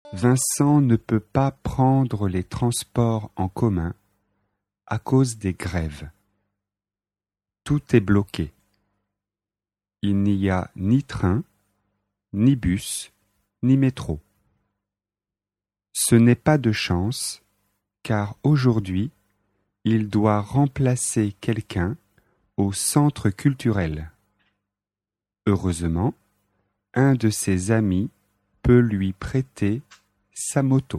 Vincent ne peut pas prendre les transports en commun à cause des grèves. Tout est bloqué. Il n'y a ni train, ni bus, ni métro. Ce n'est pas de chance, car aujourd'hui, il doit remplacer quelqu'un au centre culturel. Heureusement, un de ses amis peut lui prêter sa moto.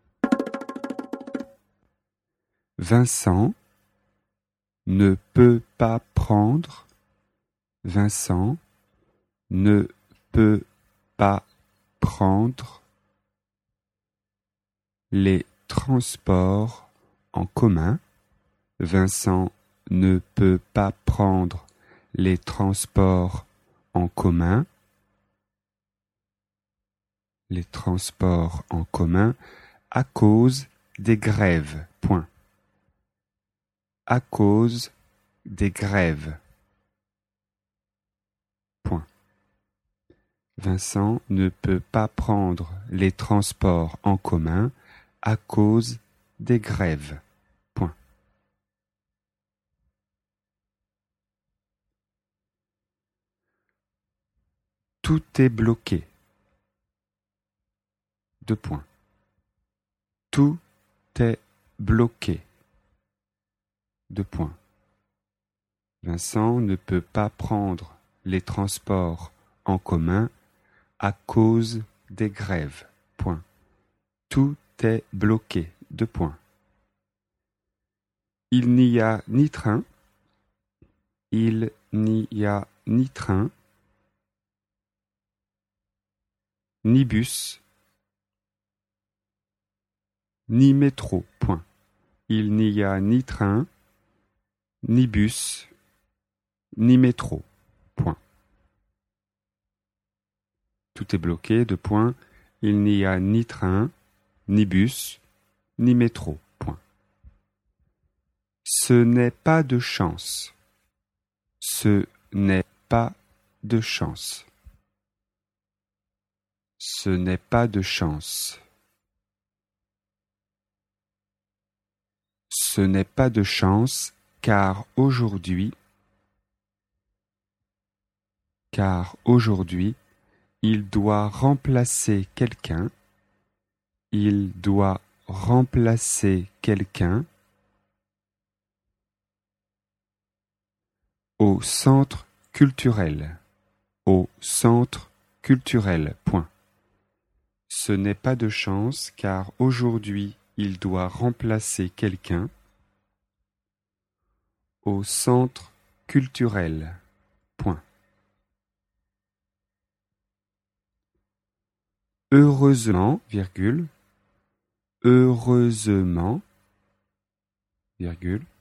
Vincent ne peut pas prendre. Vincent ne peut pas prendre les transports en commun. Vincent ne peut pas prendre les transports en commun. Les transports en commun à cause des grèves. Point. À cause des grèves. Point. Vincent ne peut pas prendre les transports en commun à cause des grèves. Point. Tout est bloqué. Deux points. Tout est bloqué. Deux points. Vincent ne peut pas prendre les transports en commun à cause des grèves. Point. Tout est bloqué. Deux points. Il n'y a ni train. Il n'y a ni train, ni bus, ni métro. Point. Il n'y a ni train, ni bus, ni métro. Point. Tout est bloqué. Deux points. Il n'y a ni train, ni bus, ni métro. Point. Ce n'est pas de chance. Ce n'est pas de chance. Ce n'est pas de chance. Ce n'est pas de chance, car aujourd'hui, il doit remplacer quelqu'un. Il doit remplacer quelqu'un au centre culturel. Au centre culturel. Point. Ce n'est pas de chance, car aujourd'hui, il doit remplacer quelqu'un au centre culturel. Point. Heureusement, virgule, heureusement, virgule,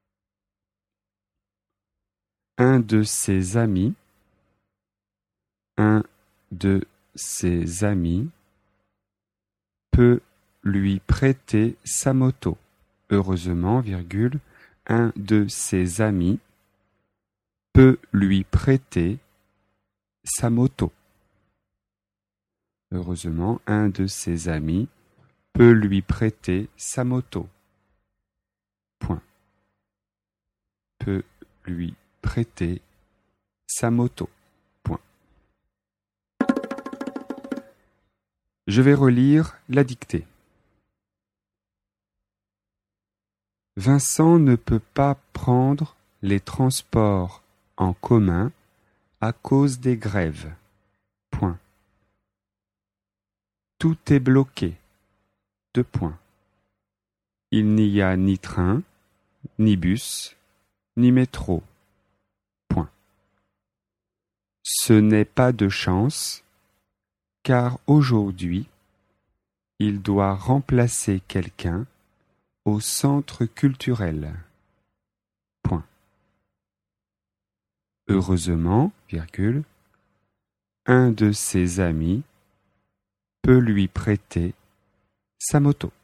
un de ses amis peut lui prêter sa moto. Heureusement, virgule, un de ses amis peut lui prêter sa moto. Heureusement, un de ses amis peut lui prêter sa moto. Point. Peut lui prêter sa moto. Point. Je vais relire la dictée. Vincent ne peut pas prendre les transports en commun à cause des grèves. Point. Tout est bloqué. Deux points. Il n'y a ni train, ni bus, ni métro. Point. Ce n'est pas de chance, car aujourd'hui, il doit remplacer quelqu'un au centre culturel. Point. Heureusement, virgule, un de ses amis peut lui prêter sa moto.